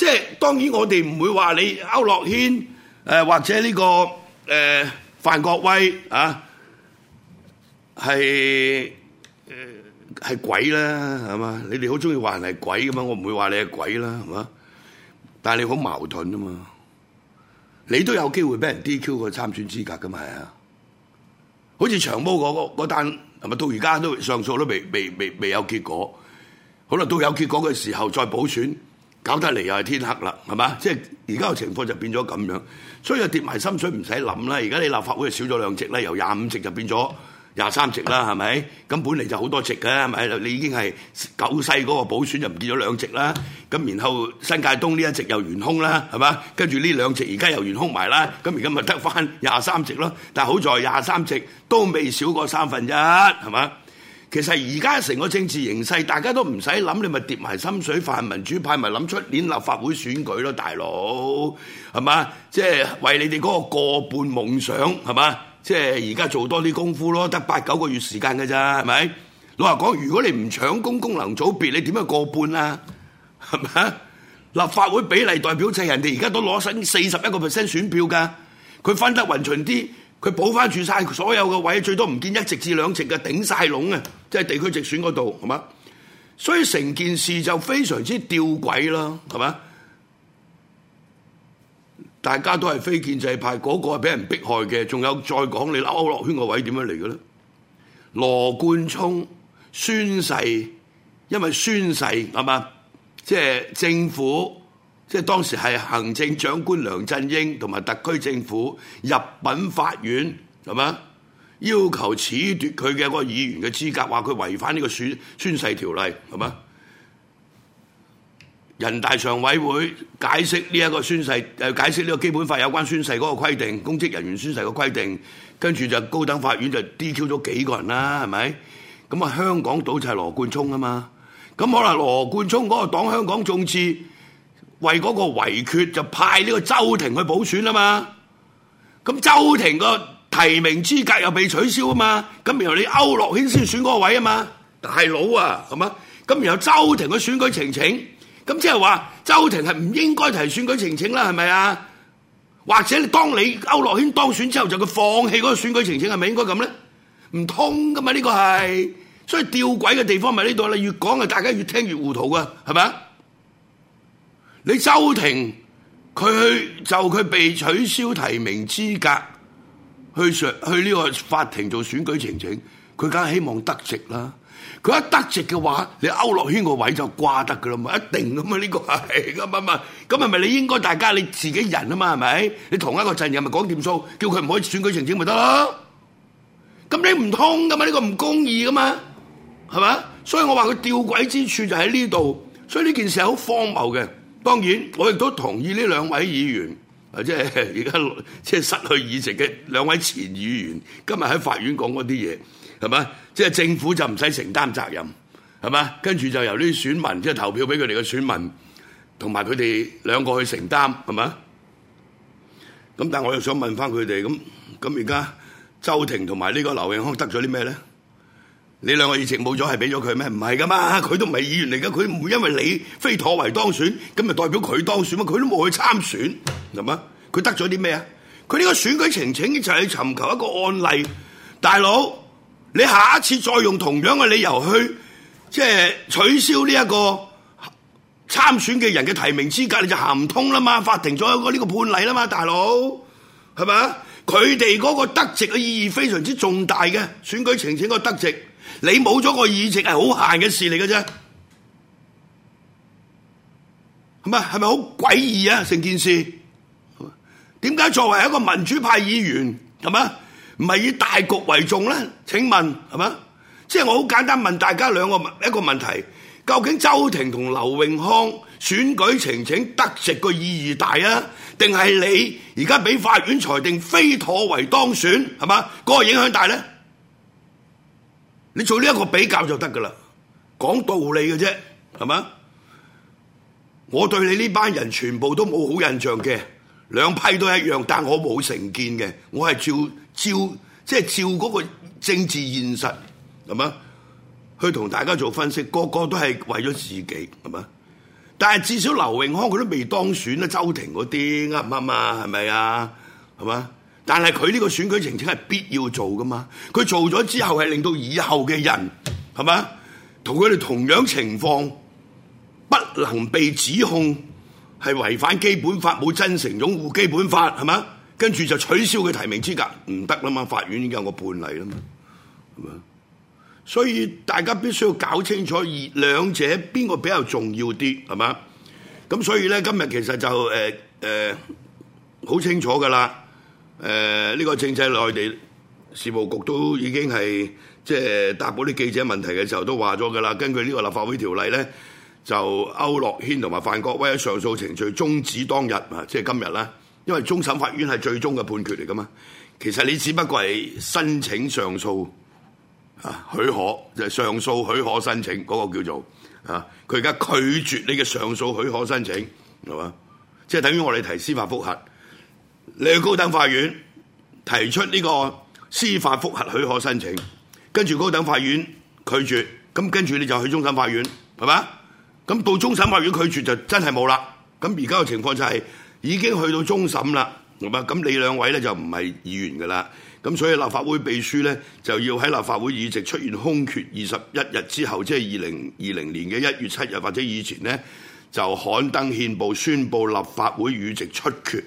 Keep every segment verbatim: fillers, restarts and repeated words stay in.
即係當然我哋唔會話你區諾軒誒、呃、或者呢、這個誒、呃、范國威啊係誒係鬼啦，係嘛？你哋好中意話人係鬼噶嘛？我唔會話你係鬼啦，係嘛？但係你好矛盾啊嘛！你都有機會俾人 D Q 個參選資格噶嘛？係啊，好似長毛嗰嗰單係咪到而家都上訴都未未未未有結果？可能到有結果嘅時候再補選，搞得嚟又係天黑啦，係嘛？即係而家嘅情況就變咗咁樣，所以就跌埋心水唔使諗啦。而家你立法會就少咗兩席啦，由廿五席就變咗廿三席啦，係咪？咁本嚟就好多席嘅，係咪？你已經係九西嗰個補選就唔見咗兩席啦。咁然後新界東呢一席又懸空啦，係嘛？跟住呢兩席而家又懸空埋啦。咁而家咪得翻廿三席咯。但係好在廿三席都未少過三分一，係嘛？其實而家成個政治形勢，大家都唔使諗，你咪跌埋心水，泛民主派咪諗出年立法會選舉咯，大佬係嘛？即係為你哋嗰個過半夢想係嘛？即係而家做多啲功夫咯，得八九個月時間嘅咋，係咪？老實講，如果你唔搶攻功能組別，你點樣過半啊？係咪？立法會比例代表制，人哋而家都攞緊四十一個 percent 選票㗎，佢分得勻循啲，佢補翻住晒所有嘅位，最多唔見一席至兩席嘅頂晒籠啊！即係地區直選嗰度，係嘛？所以成件事就非常之吊詭啦，係嘛？大家都係非建制派，嗰、那個係俾人迫害嘅，仲有再講你區諾軒個位點樣嚟嘅咧？羅冠聰宣誓，因為宣誓係嘛，即係政府，即係當時係行政長官梁振英同埋特區政府入稟法院係嘛，要求褫奪佢嘅嗰個議員嘅資格，話佢違反呢個宣宣誓條例係嘛？人大常委會解釋呢一個宣誓，誒解釋呢個基本法有關宣誓嗰個規定，公職人員宣誓嘅規定，跟住就高等法院就 D Q 咗幾個人啦，係咪？咁啊香港島就係羅冠聰啊嘛，咁可能羅冠聰嗰個黨香港眾志為嗰個圍決就派呢個周庭去補選啊嘛，咁周庭個提名資格又被取消啊嘛，咁然後你區諾軒先選嗰個位啊嘛，大佬啊，係嘛？咁然後周庭去選舉呈請。咁即係話周庭係唔應該提選舉呈請啦，係咪啊？或者你當你區諾軒當選之後，就佢放棄嗰個選舉呈請，係咪應該咁咧？唔通噶嘛？呢個係，所以吊詭嘅地方咪呢度啦。越講啊，大家越聽越糊塗噶，係咪啊？你周庭佢去就佢被取消提名資格，去上去呢個法庭做選舉呈請，佢梗係希望得席啦。佢一得席嘅話，你區諾軒個位就掛得噶啦嘛，一定噶嘛，呢個係咁啊嘛，咁係咪你應該大家你自己人啊嘛，係咪？你同一個陣營咪講掂數，叫佢唔可以選舉呈請咪得咯？咁你唔通噶嘛？呢個唔公義噶嘛，係咪？所以我話佢吊詭之處就喺呢度，所以呢件事係好荒謬嘅。當然，我亦都同意呢兩位議員，啊，即係而家即係失去議席嘅兩位前議員，今日喺法院講嗰啲嘢。係嘛？即係政府就唔使承擔責任，係嘛？跟住就由呢啲選民即係投票俾佢哋嘅選民，同埋佢哋兩個去承擔，係嘛？咁但係我又想問翻佢哋，咁咁而家周庭同埋呢個劉永康得咗啲咩咧？你兩個議席冇咗係俾咗佢咩？唔係噶嘛，佢都唔係議員嚟噶，佢唔會因為你非妥為當選，咁咪代表佢當選嘛？佢都冇去參選，係嘛？佢得咗啲咩啊？佢呢個選舉呈請就係尋求一個案例，大佬。你下一次再用同樣嘅理由去即係取消呢一個參選嘅人嘅提名資格，你就行唔通啦嘛！法庭再有個呢個判例啦嘛，大佬係咪？佢哋嗰個得席嘅意義非常之重大嘅，選舉呈請個得席，你冇咗個議席係好閒嘅事嚟嘅啫，係咪？係咪好詭異啊？成件事點解作為一個民主派議員係咪？唔係以大局為重咧？請問係嘛？即係我好簡單問大家兩個一個問題：究竟周庭同劉永康選舉呈請得席個意義大啊，定係你而家俾法院裁定非妥為當選係嘛？嗰個影響大咧？你做呢一個比較就得噶啦，講道理嘅啫，係嘛？我對你呢班人全部都冇好印象嘅，兩批都一樣，但我冇成見嘅，我係照。照即係照嗰個政治現實係嘛，去同大家做分析，個個都係為咗自己係嘛。 但係至少劉永康佢都未當選啦，周庭嗰啲啱唔啱啊？係咪啊？係嘛？但係佢呢個選舉呈請係必要做噶嘛？佢做咗之後係令到以後嘅人係嘛，同佢哋同樣情況不能被指控係違反基本法，冇真誠擁護基本法係嘛？跟住就取消佢提名資格，唔得啦嘛！法院已經有個判例啦嘛，係嘛？所以大家必須要搞清楚二兩者邊個比較重要啲，係嘛？咁所以咧，今日其實就誒誒好清楚噶啦。誒、呃、呢、這個政制內地事務局都已經係即係答嗰啲記者問題嘅時候都話咗噶啦。根據呢個立法會條例咧，就區諾軒同埋范國威喺上訴程序終止當日啊，即係今日啦。因為終審法院係最終嘅判決嚟噶嘛。其實你只不過係申請上訴。啊，許可就係、是、上訴許可申請嗰、那個叫做啊，佢而家拒絕你嘅上訴許可申請，係嘛？即係等於我哋提司法覆核，你去高等法院提出呢個司法覆核許可申請，跟住高等法院拒絕，咁跟住你就去終審法院，係嘛？咁到終審法院拒絕就真係冇啦。咁而家嘅情況就係、是、已經去到終審啦，係嘛？咁你兩位咧就唔係議員㗎啦。咁所以立法會秘書咧就要喺立法會議席出現空缺二十一日之後，即係二零二零年嘅一月七日或者以前咧，就刊登憲報宣佈立法會議席出缺。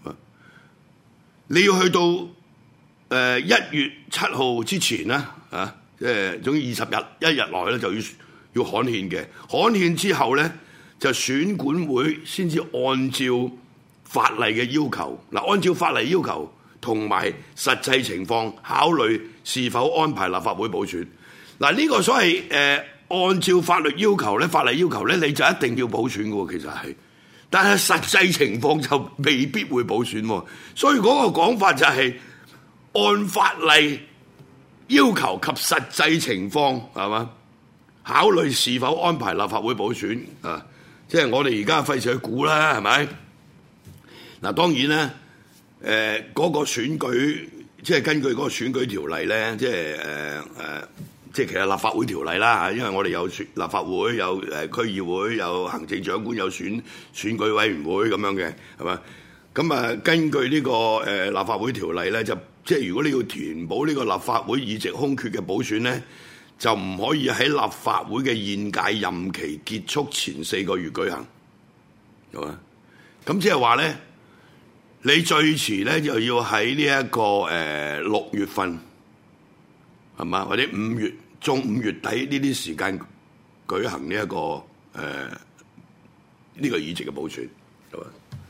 你要去到誒一月七號之前啦，啊，即係總之二十日一日內咧就要要刊憲嘅。刊憲之後咧，就選管會先至按照法例嘅要求，嗱，按照法例要求。同埋實際情況考慮是否安排立法會補選。嗱，呢個所謂誒、呃、按照法律要求咧，法例要求咧，你就一定要補選嘅喎，其實係。但係實際情況就未必會補選喎。所以嗰個講法就係按法例要求及實際情況係嘛，考慮是否安排立法會補選啊。即係我哋而家費事去估啦，係咪？嗱，當然咧。誒嗰、呃那個選舉，即係根據嗰個選舉條例咧，即係誒誒，即係其實立法會條例啦嚇，因為我哋有選立法會，有誒區議會，有行政長官，有選選舉委員會咁樣嘅，係嘛？咁啊，根據呢、這個誒、呃、立法會條例咧，就即係如果你要填補呢個立法會議席空缺嘅補選咧，就唔可以喺立法會嘅現屆任期結束前四個月舉行，係嘛？咁即係話咧。你最遲咧就要喺呢一個誒六月份係嘛，或者五月中五月底呢啲時間舉行呢、這、一個誒呢、呃這個議席嘅補選，係嘛？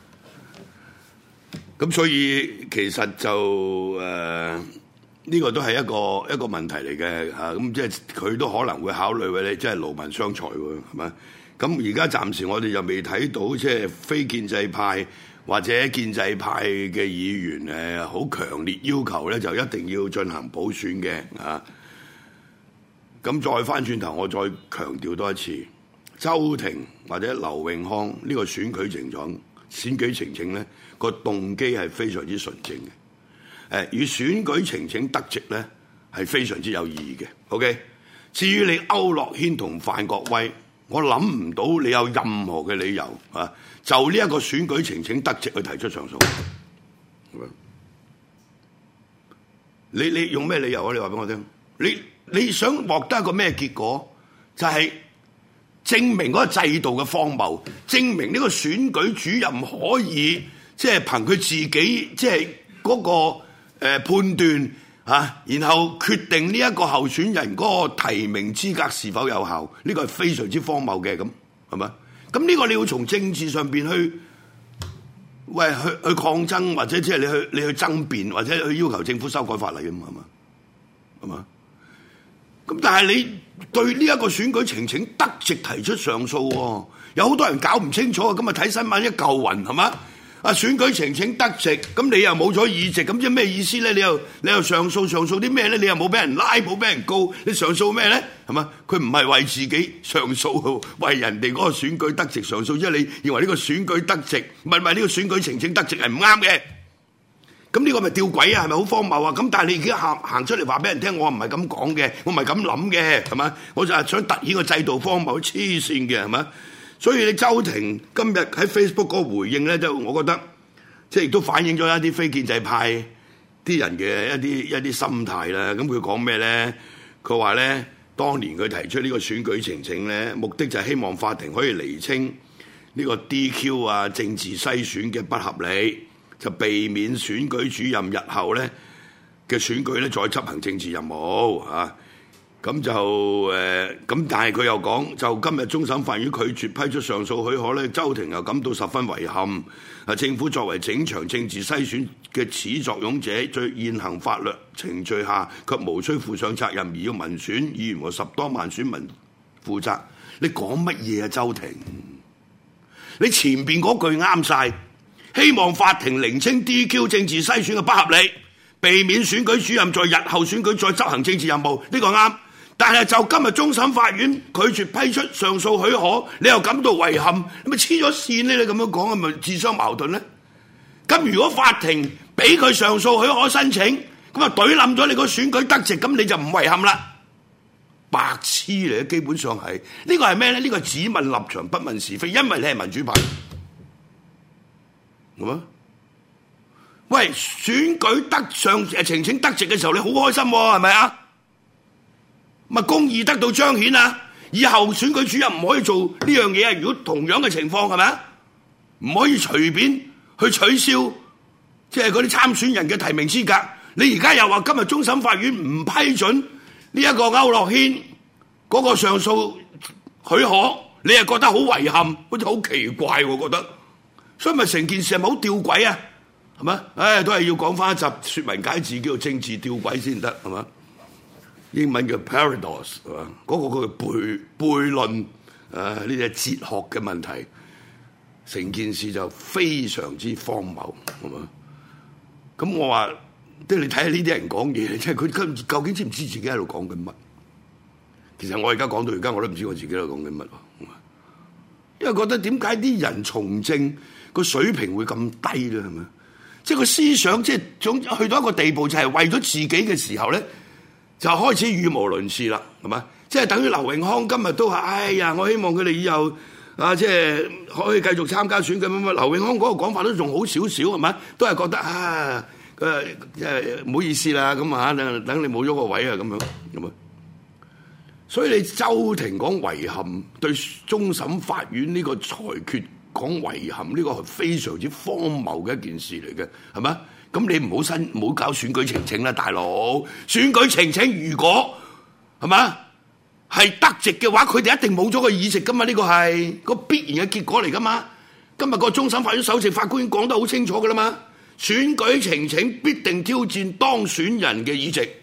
咁所以其實就誒呢、呃這個都係一個一個問題嚟嘅嚇，咁即係佢都可能會考慮為你即係勞民傷財喎，係嘛？咁而家暫時我哋就未睇到即係非建制派。或者建制派嘅議員誒，好強烈要求咧，就一定要進行補選嘅啊！咁再翻轉頭，我再強調多一次，周庭或者劉永康呢個選舉呈請、選舉呈請咧，個動機係非常之純正嘅。誒、啊，與選舉呈請得席咧係非常之有意義嘅。OK， 至於你區諾軒同范國威，我諗唔到你有任何嘅理由啊！就呢一個選舉呈請得席去提出上訴，你你用咩理由啊？你話俾我聽，你你想獲得一個咩結果？就係、是、證明嗰個制度嘅荒謬，證明呢個選舉主任可以即係憑佢自己即係嗰個誒、呃、判斷啊，然後決定呢一個候選人嗰個提名資格是否有效？呢、這個係非常之荒謬嘅，咁係咪？咁呢個你要從政治上邊去，喂去去抗爭，或者即係你去你去爭辯，或者去要求政府修改法例嘅嘛，係嘛？係嘛？咁但係你對呢一個選舉呈請得席提出上訴喎，有好多人搞唔清楚啊！今日睇新聞一嚿雲係嘛？啊選舉呈請得席，咁你又冇咗議席，咁即係咩意思咧？你又你又上訴上訴啲咩咧？你又冇俾人拉，冇俾人告，你上訴咩咧？係嘛？佢唔係為自己上訴，為人哋嗰個選舉得席上訴，即係你認為呢個選舉得席，唔係唔係呢個選舉呈請得席係唔啱嘅。咁呢個咪吊詭啊？係咪好荒謬啊？咁但係你而家行行出嚟話俾人聽，我唔係咁講嘅，我唔係咁諗嘅，係嘛？我就係想突顯個制度荒謬，黐線嘅係嘛？ 所以你周庭今日喺 Facebook 嗰個回應咧，就我覺得即係亦都反映咗一啲非建制派啲人嘅一啲一啲心態啦。咁佢講咩咧？佢話咧，當年佢提出呢個選舉呈請咧，目的就係希望法庭可以釐清呢個 D Q 啊政治篩選嘅不合理，就避免選舉主任日後咧嘅選舉咧再執行政治任務啊。咁就誒，咁、呃、但係佢又講，就今日終審法院拒絕批出上訴許可咧，周庭又感到十分遺憾。啊，政府作為整場政治篩選嘅始作俑者，在現行法律程序下，卻無需負上責任，而要民選議員和十多萬選民負責。你講乜嘢啊，周庭？你前邊嗰句啱晒，希望法庭釐清 D Q 政治篩選嘅不合理，避免選舉主任在日後選舉再執行政治任務，呢個啱。但係就今日終審法院拒絕批出上訴許可，你又感到遺憾，你咪黐咗線咧？你咁樣講係咪自相矛盾咧？咁如果法庭俾佢上訴許可申請，咁啊懟冧咗你個選舉得直，咁你就唔遺憾啦？白痴嚟嘅，基本上係呢個係咩咧？呢個係只問立場不問是非，因為你係民主派，係嘛？喂，選舉得上誒呈請得直嘅時候，你好開心喎，係咪啊？咪公義得到彰顯啊！以後選舉主任唔可以做呢樣嘢啊！如果同樣嘅情況係咪啊？唔可以隨便去取消，即係嗰啲參選人嘅提名資格。你而家又話今日終審法院唔批准呢一個區諾軒嗰個上訴許可，你又覺得好遺憾，好似好奇怪喎，覺得。所以咪成件事係咪好吊詭啊？係嘛？唉，都係要講翻一集説文解字，叫做政治吊詭先得，係嘛？英文叫 paradox 係嘛？嗰、那個佢悖悖論，誒呢啲係哲學嘅問題，成件事就非常之荒謬，係嘛？咁我話，即係你睇下呢啲人講嘢，即係佢究竟知唔知自己喺度講緊乜？其實我而家講到而家，我都唔知我自己喺度講緊乜，因為覺得點解啲人從政個水平會咁低咧？係咪？即係個思想，即係總去到一個地步，就係為咗自己嘅時候咧，就開始語無倫次啦，係嘛？即係等於劉永康今日都話：哎呀，我希望佢哋以後啊，即係可以繼續參加選舉乜乜。劉永康嗰個講法都仲好少少，係咪？都係覺得啊，誒即係唔好意思啦，咁啊，等等你冇咗個位啊，咁樣咁啊。所以你周庭講遺憾，對終審法院呢個裁決講遺憾，呢個係非常之荒謬嘅一件事嚟嘅，係咪？咁你唔好新唔好搞選舉呈請啦，大佬！選舉呈請如果係嘛係得直嘅話，佢哋一定冇咗個議席噶嘛，呢個係個必然嘅結果嚟噶嘛。今日個終審法院首席法官講得好清楚噶啦嘛，選舉呈請必定挑戰當選人嘅議席。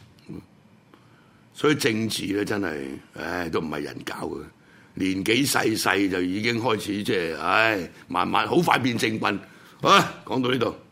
所以政治咧真係，唉，都唔係人搞嘅。年紀細細就已經開始即係，唉，慢慢好快變政棍。好啦，講到呢度。